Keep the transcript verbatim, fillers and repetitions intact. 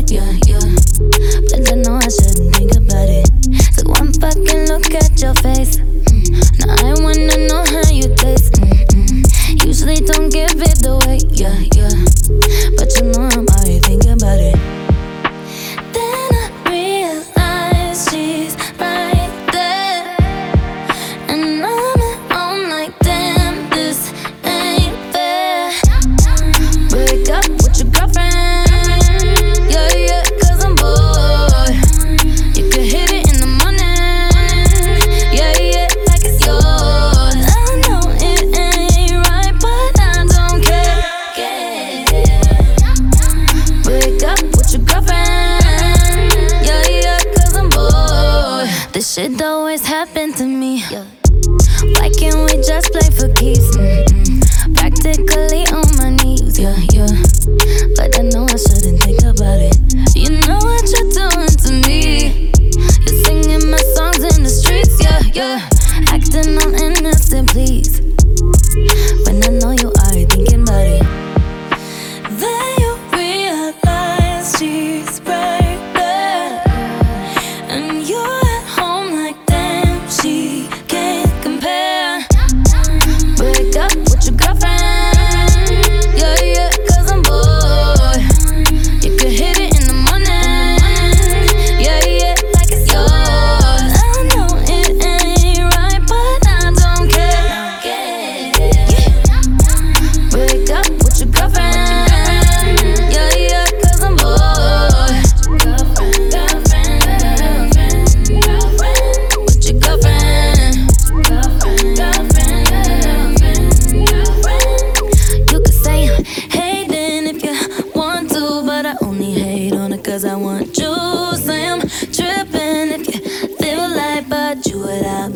yeah, yeah. But I know I shouldn't think about it. So one fucking look at your face. Mm. Now I wanna know how you taste. Mm-mm. Usually don't give it away, yeah, yeah. But you know I'm already thinking about it. Then I realize she's right there, and I'm at home like, damn, this ain't fair. Break up with your girlfriend, yeah, yeah, cause I'm bored. You can hit it in the morning, yeah, yeah, like it's yours. I know it ain't right, but I don't care, yeah. Break up with your girlfriend, yeah, yeah, cause I'm bored. This shit always happen to me, yeah. Why can't we just play for keeps? Mm-mm. Practically on my knees, yeah, yeah. But I know I shouldn't think about it. You know what you're doing to me. You're singing my songs in the streets, yeah, yeah. Acting all innocent, please. When I know you are thinking about it. Then you realize she's right there, and you're at home like, damn, she can't compare. Break up with your girlfriend, yeah, yeah, cause I'm bored. You can hit it in the morning, yeah, yeah, like it's yours. I know it ain't right, but I don't care, yeah. Break up with your girlfriend, yeah, yeah, cause I'm bored. Girlfriend, girlfriend, girlfriend, girlfriend. With your girlfriend, girlfriend, girlfriend, girlfriend, girlfriend. You could say I'm hating if you want to, but I only hate on it cause I want you. Say I'm tripping if you live a life but you without